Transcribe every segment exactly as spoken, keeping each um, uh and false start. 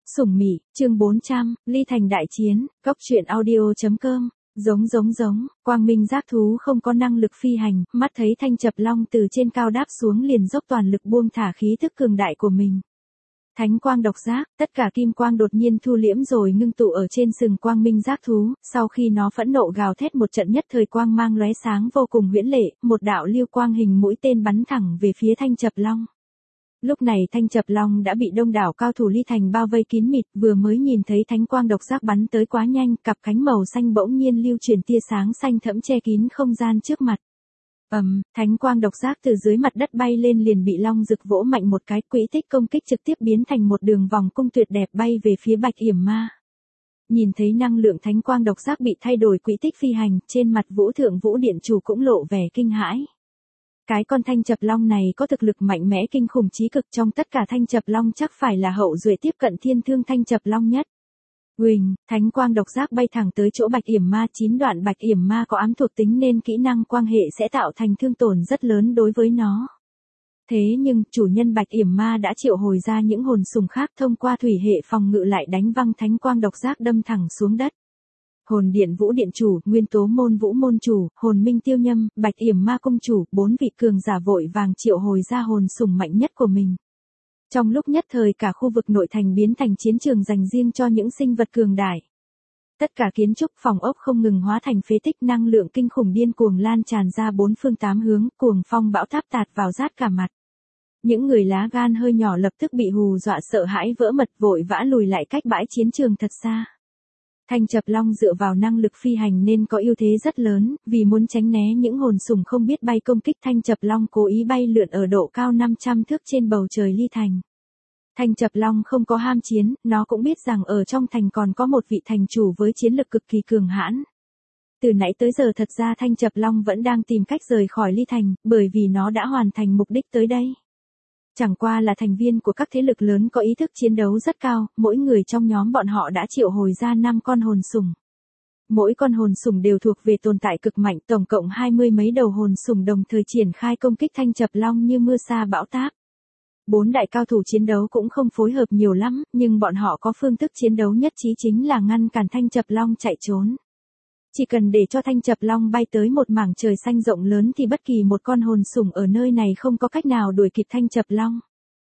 Sủng Mị, chương bốn trăm, Ly Thành đại chiến, Cốc truyện audio.com. Giống giống giống, quang minh giác thú không có năng lực phi hành, mắt thấy Thanh Chập Long từ trên cao đáp xuống liền dốc toàn lực buông thả khí thức cường đại của mình. Thánh quang độc giác, tất cả kim quang đột nhiên thu liễm rồi ngưng tụ ở trên sừng quang minh giác thú, sau khi nó phẫn nộ gào thét một trận nhất thời quang mang lóe sáng vô cùng huyễn lệ, một đạo lưu quang hình mũi tên bắn thẳng về phía Thanh Chập Long. Lúc này Thanh Chập Long đã bị đông đảo cao thủ Ly Thành bao vây kín mịt, vừa mới nhìn thấy thánh quang độc giác bắn tới quá nhanh, cặp cánh màu xanh bỗng nhiên lưu truyền tia sáng xanh thẫm che kín không gian trước mặt. Ầm, um, thánh quang độc giác từ dưới mặt đất bay lên liền bị Long Dực vỗ mạnh một cái, quỹ tích công kích trực tiếp biến thành một đường vòng cung tuyệt đẹp bay về phía Bạch Yểm Ma. Nhìn thấy năng lượng thánh quang độc giác bị thay đổi quỹ tích phi hành, trên mặt Vũ Thượng Vũ Điện Chủ cũng lộ vẻ kinh hãi. Cái con Thanh Chập Long này có thực lực mạnh mẽ kinh khủng chí cực, trong tất cả Thanh Chập Long chắc phải là hậu duệ tiếp cận thiên thương Thanh Chập Long nhất. Huỳnh, thánh quang độc giác bay thẳng tới chỗ Bạch Yểm Ma, chín đoạn Bạch Yểm Ma có ám thuộc tính nên kỹ năng quang hệ sẽ tạo thành thương tổn rất lớn đối với nó. Thế nhưng, chủ nhân Bạch Yểm Ma đã triệu hồi ra những hồn sùng khác thông qua thủy hệ phòng ngự lại đánh văng thánh quang độc giác đâm thẳng xuống đất. Hồn điện Vũ Điện Chủ, Nguyên Tố Môn Vũ Môn Chủ, Hồn Minh Tiêu Nhâm, Bạch Yểm Ma Công Chủ, bốn vị cường giả vội vàng triệu hồi ra hồn sùng mạnh nhất của mình. Trong lúc nhất thời cả khu vực nội thành biến thành chiến trường dành riêng cho những sinh vật cường đại. Tất cả kiến trúc phòng ốc không ngừng hóa thành phế tích, năng lượng kinh khủng điên cuồng lan tràn ra bốn phương tám hướng, cuồng phong bão táp tạt vào rát cả mặt. Những người lá gan hơi nhỏ lập tức bị hù dọa sợ hãi vỡ mật, vội vã lùi lại cách bãi chiến trường thật xa. Thanh Chập Long dựa vào năng lực phi hành nên có ưu thế rất lớn, vì muốn tránh né những hồn sùng không biết bay công kích, Thanh Chập Long cố ý bay lượn ở độ cao năm trăm thước trên bầu trời Ly Thành. Thanh Chập Long không có ham chiến, nó cũng biết rằng ở trong thành còn có một vị thành chủ với chiến lực cực kỳ cường hãn. Từ nãy tới giờ thật ra Thanh Chập Long vẫn đang tìm cách rời khỏi Ly Thành, bởi vì nó đã hoàn thành mục đích tới đây. Chẳng qua là thành viên của các thế lực lớn có ý thức chiến đấu rất cao, mỗi người trong nhóm bọn họ đã triệu hồi ra năm con hồn sùng. Mỗi con hồn sùng đều thuộc về tồn tại cực mạnh, tổng cộng hai mươi mấy đầu hồn sùng đồng thời triển khai công kích Thanh Chập Long như mưa sa bão táp. Bốn đại cao thủ chiến đấu cũng không phối hợp nhiều lắm, nhưng bọn họ có phương thức chiến đấu nhất trí chính là ngăn cản Thanh Chập Long chạy trốn. Chỉ cần để cho Thanh Chập Long bay tới một mảng trời xanh rộng lớn thì bất kỳ một con hồn sùng ở nơi này không có cách nào đuổi kịp Thanh Chập Long.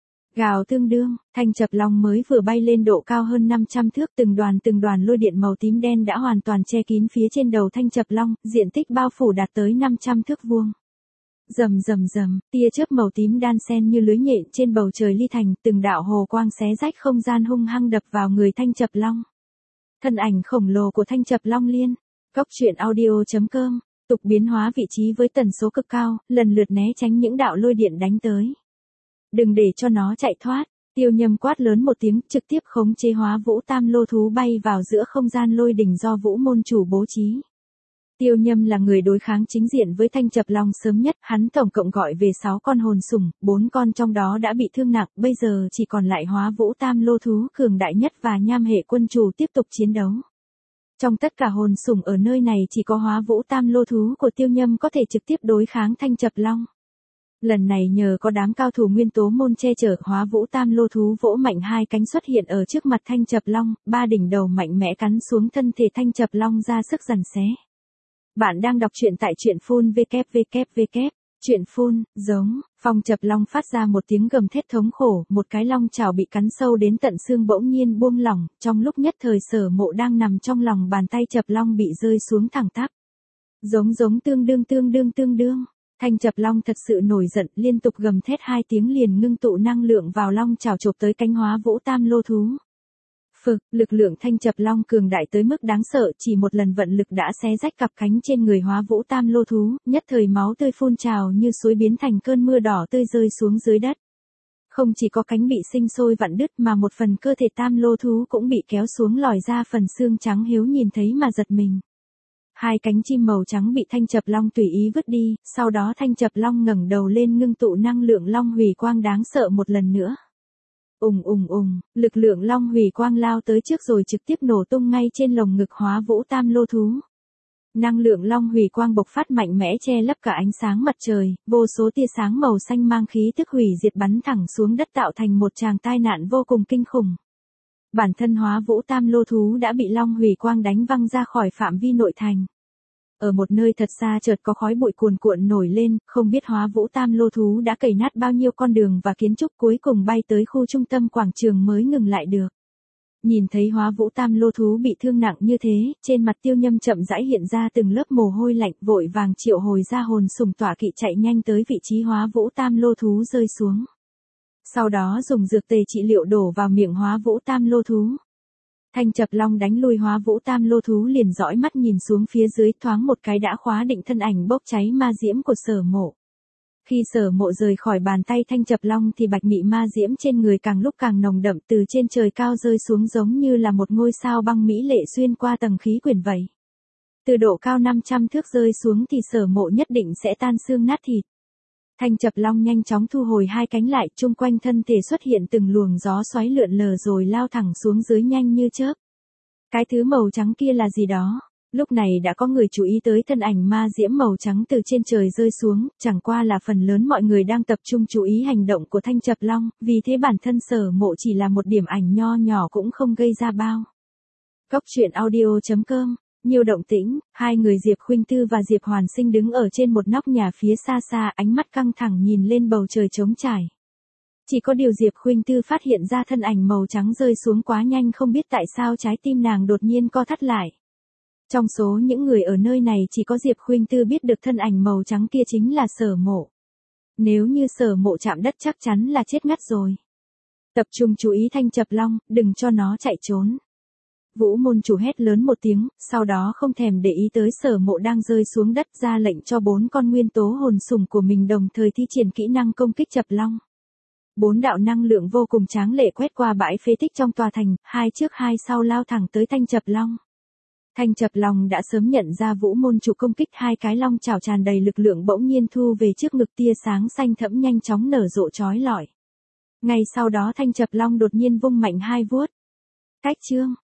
Gào tương đương, Thanh Chập Long mới vừa bay lên độ cao hơn năm trăm thước, từng đoàn từng đoàn lôi điện màu tím đen đã hoàn toàn che kín phía trên đầu Thanh Chập Long, diện tích bao phủ đạt tới năm trăm thước vuông. Rầm rầm rầm, tia chớp màu tím đan xen như lưới nhện trên bầu trời Ly Thành, từng đạo hồ quang xé rách không gian hung hăng đập vào người Thanh Chập Long. Thân ảnh khổng lồ của Thanh Chập Long liên. Cốc truyện audio.com, tục biến hóa vị trí với tần số cực cao, lần lượt né tránh những đạo lôi điện đánh tới. Đừng để cho nó chạy thoát, Tiêu Nhâm quát lớn một tiếng, trực tiếp khống chế hóa Vũ Tam Lô Thú bay vào giữa không gian lôi đỉnh do Vũ Môn Chủ bố trí. Tiêu Nhâm là người đối kháng chính diện với Thanh Chập Long sớm nhất, hắn tổng cộng gọi về sáu con hồn sùng, bốn con trong đó đã bị thương nặng, bây giờ chỉ còn lại hóa Vũ Tam Lô Thú cường đại nhất và Nham Hệ Quân Chủ tiếp tục chiến đấu. Trong tất cả hồn sủng ở nơi này chỉ có hóa Vũ Tam Lô Thú của Tiêu Nhâm có thể trực tiếp đối kháng Thanh Chập Long. Lần này nhờ có đám cao thủ Nguyên Tố Môn che chở, hóa Vũ Tam Lô Thú vỗ mạnh hai cánh xuất hiện ở trước mặt Thanh Chập Long, ba đỉnh đầu mạnh mẽ cắn xuống thân thể Thanh Chập Long ra sức giằng xé. Bạn đang đọc truyện tại truyện phun vê kép vê kép vê kép. Truyện phun, giống, Phong Chập Long phát ra một tiếng gầm thét thống khổ, một cái long chảo bị cắn sâu đến tận xương bỗng nhiên buông lỏng, trong lúc nhất thời Sở Mộ đang nằm trong lòng bàn tay Chập Long bị rơi xuống thẳng tắp. Giống giống tương đương tương đương tương đương, Thanh Chập Long thật sự nổi giận, liên tục gầm thét hai tiếng liền ngưng tụ năng lượng vào long chảo chộp tới cánh hóa Vũ Tam Lô Thú. Phực, lực lượng Thanh Chập Long cường đại tới mức đáng sợ, chỉ một lần vận lực đã xé rách cặp cánh trên người hóa Vũ Tam Lô Thú, nhất thời máu tươi phun trào như suối biến thành cơn mưa đỏ tươi rơi xuống dưới đất. Không chỉ có cánh bị sinh sôi vặn đứt mà một phần cơ thể Tam Lô Thú cũng bị kéo xuống lòi ra phần xương trắng hiếu nhìn thấy mà giật mình. Hai cánh chim màu trắng bị Thanh Chập Long tùy ý vứt đi, sau đó Thanh Chập Long ngẩng đầu lên ngưng tụ năng lượng long hủy quang đáng sợ một lần nữa. Ùng ùng ùng, lực lượng long hủy quang lao tới trước rồi trực tiếp nổ tung ngay trên lồng ngực hóa Vũ Tam Lô Thú. Năng lượng long hủy quang bộc phát mạnh mẽ che lấp cả ánh sáng mặt trời, vô số tia sáng màu xanh mang khí tức hủy diệt bắn thẳng xuống đất tạo thành một tràng tai nạn vô cùng kinh khủng. Bản thân Hóa Vũ Tam Lô Thú đã bị Long Hủy Quang đánh văng ra khỏi phạm vi nội thành. Ở một nơi thật xa chợt có khói bụi cuồn cuộn nổi lên, không biết Hóa Vũ Tam Lô Thú đã cày nát bao nhiêu con đường và kiến trúc, cuối cùng bay tới khu trung tâm quảng trường mới ngừng lại được. Nhìn thấy Hóa Vũ Tam Lô Thú bị thương nặng như thế, trên mặt Tiêu Nhâm chậm rãi hiện ra từng lớp mồ hôi lạnh, vội vàng triệu hồi ra hồn sùng tọa kỵ chạy nhanh tới vị trí Hóa Vũ Tam Lô Thú rơi xuống. Sau đó dùng dược tề trị liệu đổ vào miệng Hóa Vũ Tam Lô Thú. Thanh Chập Long đánh lui Hóa Vũ Tam Lô Thú liền dõi mắt nhìn xuống phía dưới, thoáng một cái đã khóa định thân ảnh bốc cháy ma diễm của Sở Mộ. Khi Sở Mộ rời khỏi bàn tay Thanh Chập Long thì bạch mị ma diễm trên người càng lúc càng nồng đậm, từ trên trời cao rơi xuống giống như là một ngôi sao băng mỹ lệ xuyên qua tầng khí quyển vậy. Từ độ cao năm trăm thước rơi xuống thì Sở Mộ nhất định sẽ tan xương nát thịt. Thanh Chập Long nhanh chóng thu hồi hai cánh lại, chung quanh thân thể xuất hiện từng luồng gió xoáy lượn lờ rồi lao thẳng xuống dưới nhanh như chớp. Cái thứ màu trắng kia là gì đó? Lúc này đã có người chú ý tới thân ảnh ma diễm màu trắng từ trên trời rơi xuống, chẳng qua là phần lớn mọi người đang tập trung chú ý hành động của Thanh Chập Long, vì thế bản thân Sở Mộ chỉ là một điểm ảnh nho nhỏ cũng không gây ra bao. Cốc truyện audio chấm com. Nhiều động tĩnh, hai người Diệp Khuynh Tư và Diệp Hoàn Sinh đứng ở trên một nóc nhà phía xa xa, ánh mắt căng thẳng nhìn lên bầu trời trống trải. Chỉ có điều Diệp Khuynh Tư phát hiện ra thân ảnh màu trắng rơi xuống quá nhanh, không biết tại sao trái tim nàng đột nhiên co thắt lại. Trong số những người ở nơi này chỉ có Diệp Khuynh Tư biết được thân ảnh màu trắng kia chính là Sở Mộ. Nếu như Sở Mộ chạm đất chắc chắn là chết ngắt rồi. Tập trung chú ý Thanh Chập Long, đừng cho nó chạy trốn. Vũ môn chủ hét lớn một tiếng, sau đó không thèm để ý tới Sở Mộ đang rơi xuống đất, ra lệnh cho bốn con nguyên tố hồn sùng của mình đồng thời thi triển kỹ năng công kích Chập Long. Bốn đạo năng lượng vô cùng tráng lệ quét qua bãi phế tích trong tòa thành, hai trước hai sau lao thẳng tới Thanh Chập Long. Thanh Chập Long đã sớm nhận ra Vũ môn chủ công kích, hai cái long chảo tràn đầy lực lượng bỗng nhiên thu về trước ngực, tia sáng xanh thẫm nhanh chóng nở rộ chói lọi. Ngay sau đó Thanh Chập Long đột nhiên vung mạnh hai vuốt. Cách chương